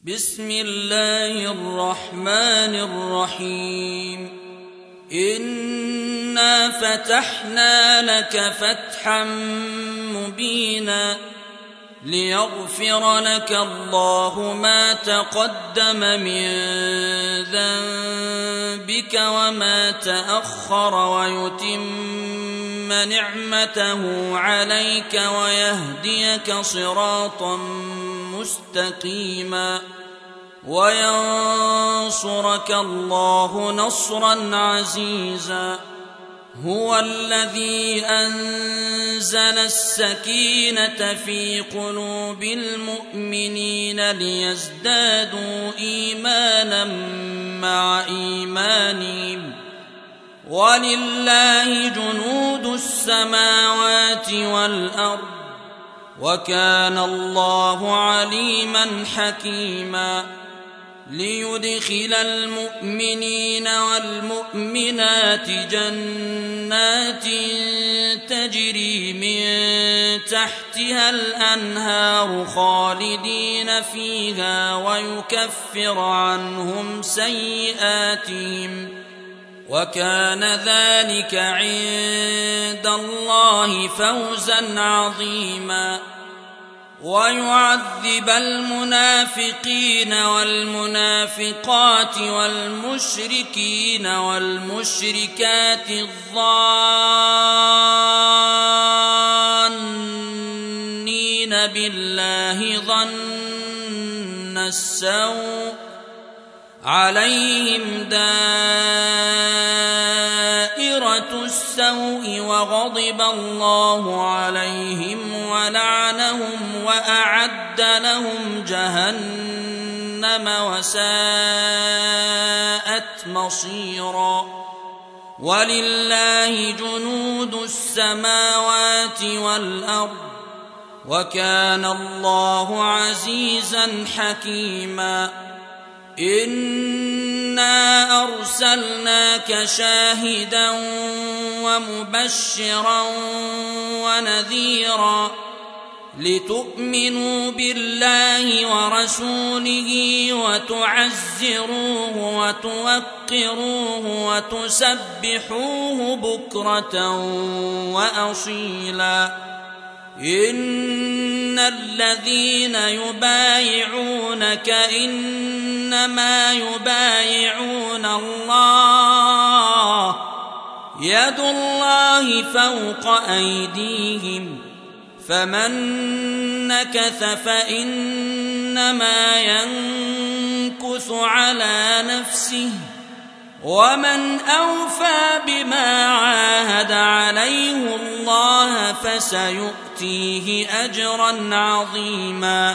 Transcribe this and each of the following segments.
بسم الله الرحمن الرحيم. إنا فتحنا لك فتحا مبينا ليغفر لك الله ما تقدم من ذنبك وما تأخر ويتم نعمته عليك ويهديك صراطا مستقيما وينصرك الله نصرا عزيزا. هو الذي أنزل السكينة في قلوب المؤمنين ليزدادوا إيمانا مع إيمانهم ولله جنود السماوات والأرض وكان الله عليما حكيما. ليدخل المؤمنين والمؤمنات جنات تجري من تحتها الأنهار خالدين فيها ويكفر عنهم سيئاتهم وكان ذلك عند الله فوزا عظيما. ويعذب المنافقين والمنافقات والمشركين والمشركات الظانين بالله ظن السوء عليهم دائرة السوء وغضب الله عليهم ولعنهم وأعد لهم جهنم وساءت مصيرا. ولله جنود السماوات والأرض وكان الله عزيزا حكيما. إنا أرسلناك شاهدا ومبشرا ونذيرا لتؤمنوا بالله ورسوله وتعزروه وتوقروه وتسبحوه بكرة وأصيلا. إن الذين يبايعونك إنما يبايعون الله يد الله فوق أيديهم فمن نكث فإنما ينكث على نفسه ومن أوفى بما عاهد عليه الله فسيؤتيه أجرا عظيما.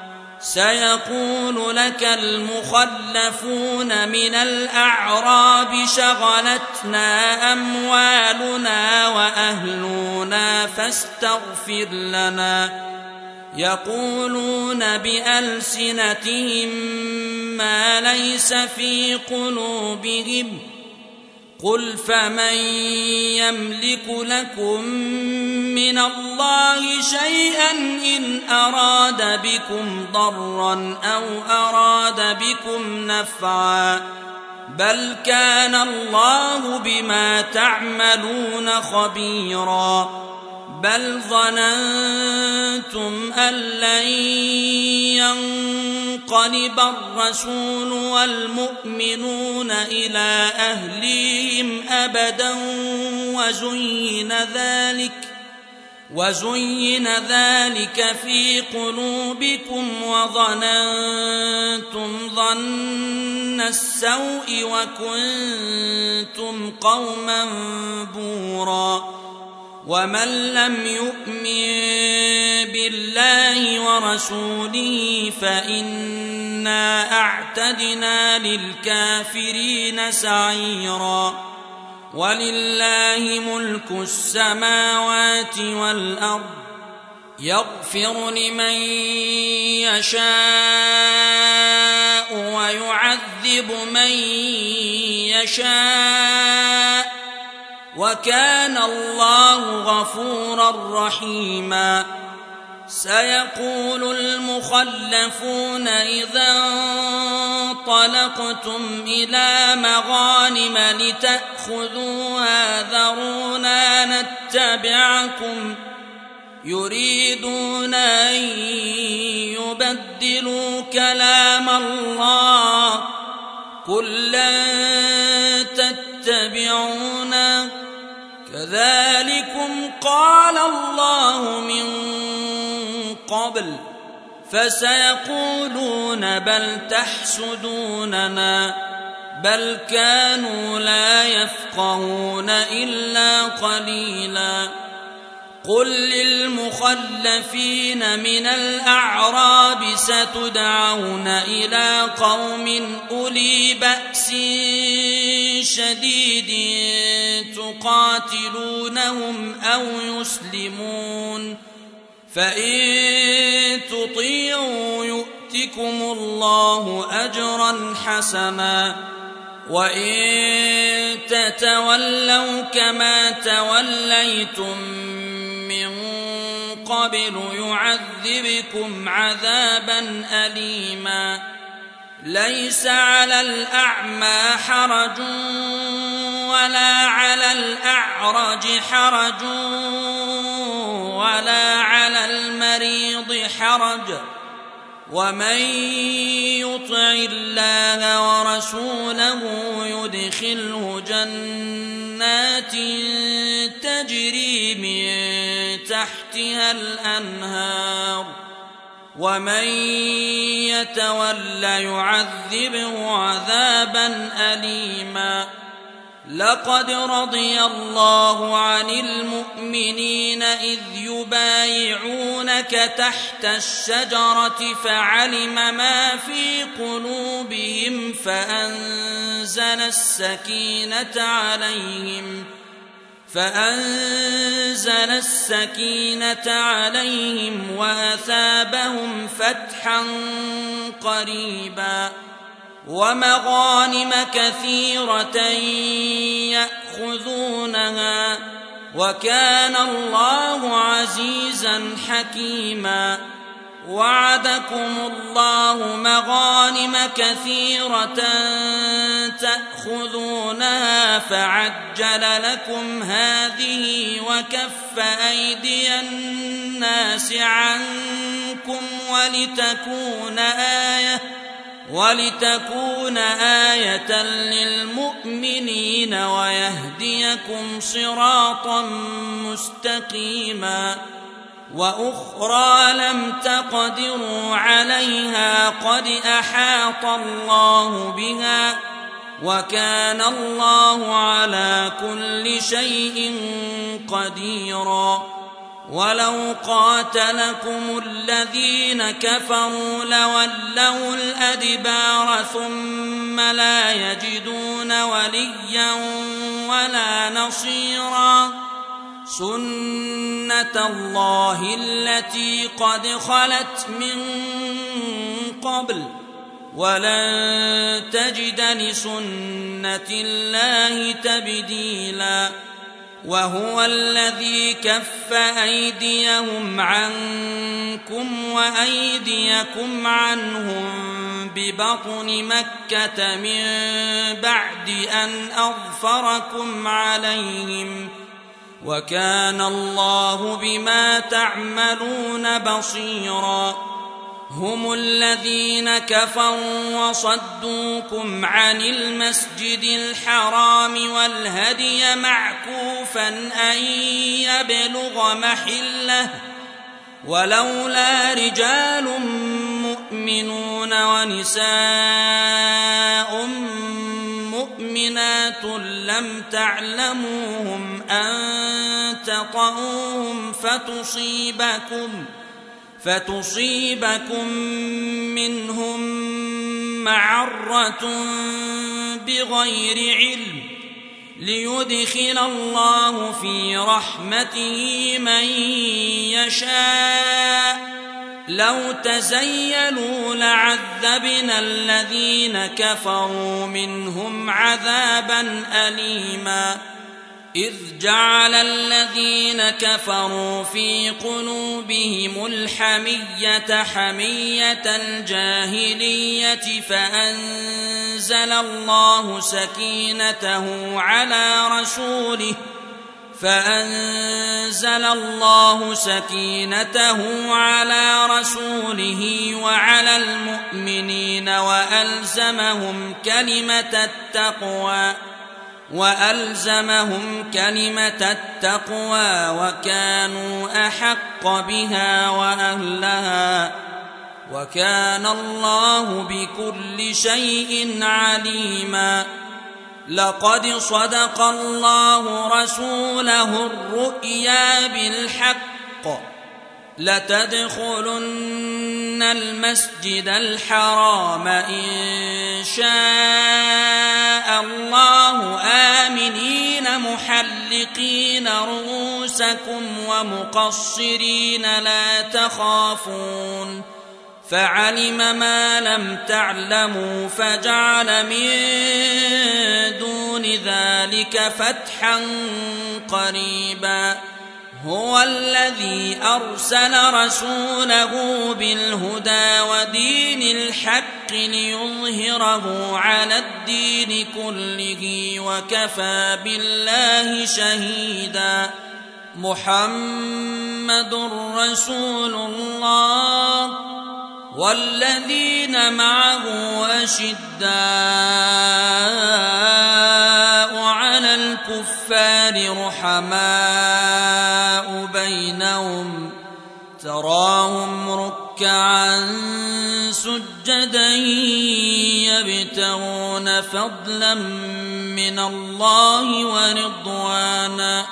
سيقول لك المخلفون من الأعراب شغلتنا أموالنا وأهلنا فاستغفر لنا يقولون بألسنتهم ما ليس في قلوبهم قل فمن يملك لكم من الله شيئا إن أراد بكم ضرا أو أراد بكم نفعا بل كان الله بما تعملون خبيرا. بل ظننتم أن لن ينقلب الرسول والمؤمنون إلى أهليهم أبدا وزين ذلك في قلوبكم وظننتم ظن السوء وكنتم قوما بورا. ومن لم يؤمن بالله ورسوله فإنا أعتدنا للكافرين سعيرا. ولله ملك السماوات والأرض يغفر لمن يشاء ويعذب من يشاء وكان الله غفورا رحيما. سيقول المخلفون إذا انطلقتم إلى مغانم لتأخذوها ذرونا نتبعكم يريدون أن يبدلوا كلام الله قل لن تتبعونا كذلكم قال الله من قبل فسيقولون بل تحسدوننا بل كانوا لا يفقهون إلا قليلا قل للمخلفين من الأعراب ستدعون إلى قوم أولي بأس شديد تقاتلونهم أو يسلمون فإن تطيعوا يؤتكم الله أجرا حسنا وإن تتولوا كما توليتم من قبل يعذبكم عذابا أليما ليس على الأعمى حرج ولا على الأعرج حرج ولا على المريض حرج ومن يطع الله ورسوله يدخله جنات تجري من تحتها الأنهار ومن يتول يعذبه عذابا أليما لقد رضي الله عن المؤمنين إذ يبايعونك تحت الشجرة فعلم ما في قلوبهم فأنزل السكينة عليهم وأثابهم فتحا قريبا ومغانم كثيرة يأخذونها وكان الله عزيزا حكيما وعدكم الله مغانم كثيرة تأخذونها فعجل لكم هذه وكف أيدي الناس عنكم ولتكون آية للمؤمنين ويهديكم صراطا مستقيما وأخرى لم تقدروا عليها قد أحاط الله بها وكان الله على كل شيء قديرا ولو قاتلكم الذين كفروا لولوا الأدبار ثم لا يجدون وليا ولا نصيرا سنة الله التي قد خلت من قبل ولن تجد لسنة الله تبديلا وهو الذي كف أيديهم عنكم وأيديكم عنهم ببطن مكة من بعد أن أظفركم عليهم وكان الله بما تعملون بصيرا هم الذين كفروا وصدوكم عن المسجد الحرام والهدي معكوفا أن يبلغ محله ولولا رجال مؤمنون ونساء مؤمنات لم تعلموهم أن تطؤوهم فتصيبكم منهم معرة بغير علم ليدخل الله في رحمته من يشاء لو تزيلوا لعذبنا الذين كفروا منهم عذابا أليما إذ جعل الذين كفروا في قلوبهم الحمية حمية الجاهلية فأنزل الله سكينته على رسوله وعلى المؤمنين وألزمهم كلمة التقوى وكانوا أحق بها وأهلها وكان الله بكل شيء عليما. لقد صدق الله رسوله الرؤيا بالحق لتدخلن المسجد الحرام إن شاء الله آمنين محلقين رؤوسكم ومقصرين لا تخافون فعلم ما لم تعلموا فجعل من دون ذلك فتحا قريبا. هو الذي أرسل رسوله بالهدى ودين الحق ليظهره على الدين كله وكفى بالله شهيدا. محمد رسول الله والذين معه أشداء على الكفار رحماء بينهم تراهم ركعا سجدا يبتغون فضلا من الله ورضوانا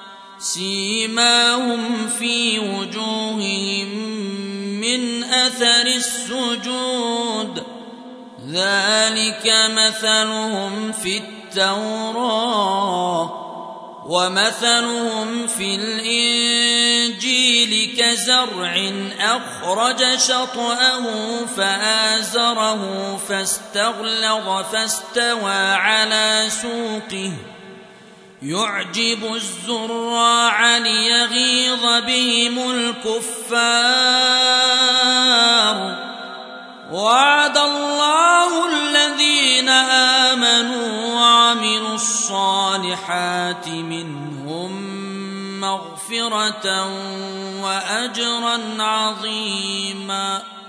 سيماهم في وجوههم من أثر السجود ذلك مثلهم في التوراة ومثلهم في الإنجيل كزرع أخرج شطأه فآزره فاستغلظ فاستوى على سوقه يعجب الزراع ليغيظ بهم الكفار. وعد الله الذين آمنوا وعملوا الصالحات منهم مغفرة وأجرا عظيما.